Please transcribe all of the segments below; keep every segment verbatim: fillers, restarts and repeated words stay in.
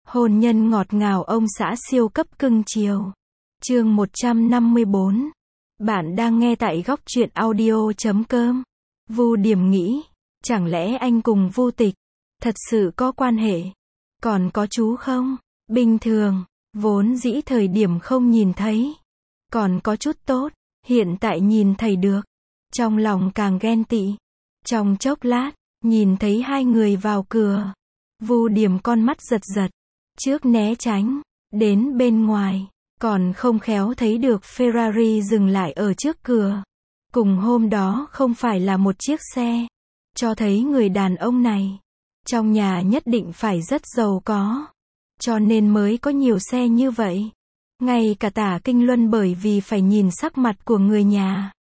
Hôn nhân ngọt ngào ông xã siêu cấp cưng chiều. Chương một trăm năm mươi bốn. Bạn đang nghe tại góc truyện audio chấm com. Vu Điềm nghĩ, chẳng lẽ anh cùng Vu Tịch thật sự có quan hệ? Còn có chú không? Bình thường, vốn dĩ thời điểm không nhìn thấy, còn có chút tốt, hiện tại nhìn thấy được, trong lòng càng ghen tị. Trong chốc lát, nhìn thấy hai người vào cửa, Vu Điềm con mắt giật giật, trước né tránh, đến bên ngoài, còn không khéo thấy được Ferrari dừng lại ở trước cửa. Cùng hôm đó không phải là một chiếc xe, cho thấy người đàn ông này trong nhà nhất định phải rất giàu có, cho nên mới có nhiều xe như vậy. Ngay cả Tả Kinh Luân bởi vì phải nhìn sắc mặt của người nhà,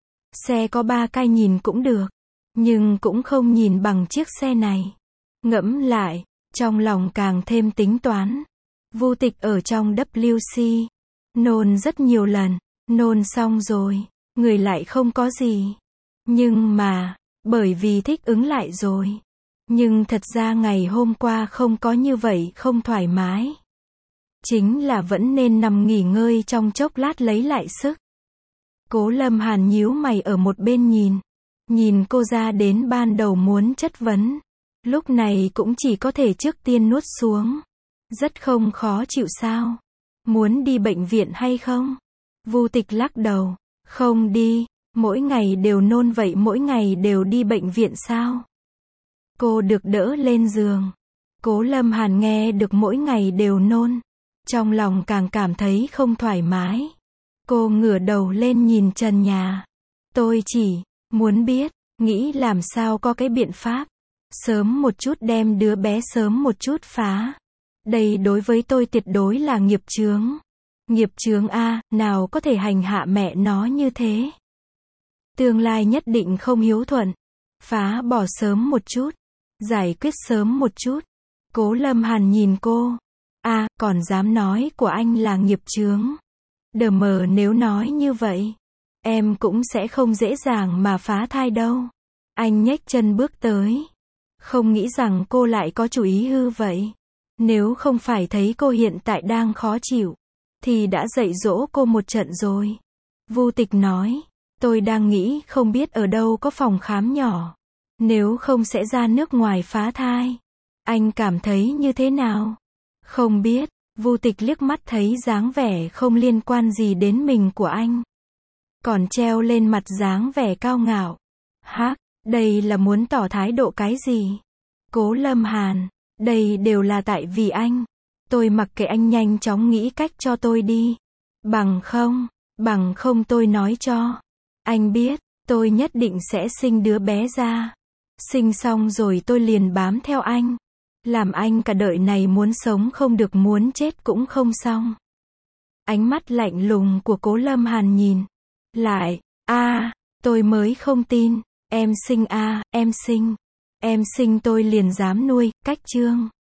xe có ba cái nhìn cũng được, nhưng cũng không nhìn bằng chiếc xe này. Ngẫm lại, trong lòng càng thêm tính toán. Vu Tịch ở trong W C nôn rất nhiều lần, nôn xong rồi, người lại không có gì. Nhưng mà, bởi vì thích ứng lại rồi. Nhưng thật ra ngày hôm qua không có như vậy, không thoải mái. Chính là vẫn nên nằm nghỉ ngơi trong chốc lát lấy lại sức. Cố Lâm Hàn nhíu mày ở một bên nhìn. Nhìn cô ra đến ban đầu muốn chất vấn. Lúc này cũng chỉ có thể trước tiên nuốt xuống. Rất không khó chịu sao? Muốn đi bệnh viện hay không? Vu Tịch lắc đầu. Không đi, mỗi ngày đều nôn vậy mỗi ngày đều đi bệnh viện sao? Cô được đỡ lên giường. Cố Lâm Hàn nghe được mỗi ngày đều nôn, trong lòng càng cảm thấy không thoải mái. Cô ngửa đầu lên nhìn trần nhà. Tôi chỉ muốn biết, nghĩ làm sao có cái biện pháp sớm một chút đem đứa bé sớm một chút phá. Đây đối với tôi tuyệt đối là nghiệp chướng. Nghiệp chướng a, nào có thể hành hạ mẹ nó như thế. Tương lai nhất định không hiếu thuận. Phá bỏ sớm một chút, giải quyết sớm một chút. Cố Lâm Hàn nhìn cô. A, còn dám nói của anh là nghiệp chướng. Đờ mờ, nếu nói như vậy, em cũng sẽ không dễ dàng mà phá thai đâu. Anh nhếch chân bước tới. Không nghĩ rằng cô lại có chủ ý hư vậy. Nếu không phải thấy cô hiện tại đang khó chịu, thì đã dạy dỗ cô một trận rồi. Vu Tịch nói, tôi đang nghĩ không biết ở đâu có phòng khám nhỏ. Nếu không sẽ ra nước ngoài phá thai. Anh cảm thấy như thế nào? Không biết. Vu Tịch liếc mắt thấy dáng vẻ không liên quan gì đến mình của anh, còn treo lên mặt dáng vẻ cao ngạo. Hắc, đây là muốn tỏ thái độ cái gì? Cố Lâm Hàn, đây đều là tại vì anh. Tôi mặc kệ anh nhanh chóng nghĩ cách cho tôi đi. Bằng không, bằng không tôi nói cho anh biết, tôi nhất định sẽ sinh đứa bé ra. Sinh xong rồi tôi liền bám theo anh. Làm anh cả đời này muốn sống không được, muốn chết cũng không xong. Ánh mắt lạnh lùng của Cố Lâm Hàn nhìn lại. A, tôi mới không tin. Em sinh a, em sinh. Em sinh tôi liền dám nuôi, cách chương.